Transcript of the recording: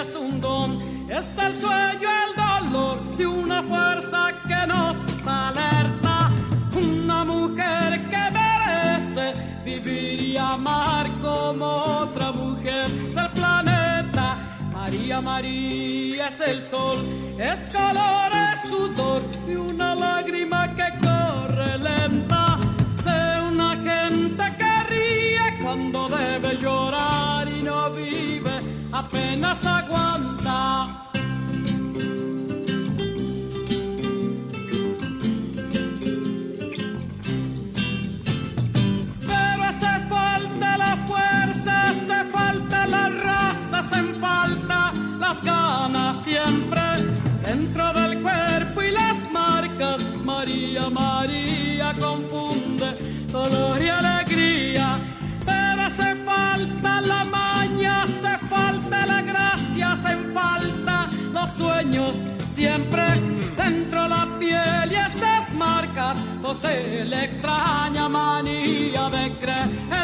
es un don, es el sueño, el dolor de una fuerza que nos alerta. Una mujer que merece vivir y amar como otra mujer del planeta. María, María es el sol, es calor, es sudor y una lágrima que corre lenta. De una gente que ríe cuando debe llorar y no vive, apenas aguanta. Pero hace falta la fuerza, hace falta la raza, hacen falta las ganas siempre dentro del cuerpo y las marcas. María, María confunde dolor y alegría. Pero hace falta la maña, hace falta la gracia, hacen falta los sueños siempre dentro la piel y esas marcas posee la extraña manía de creer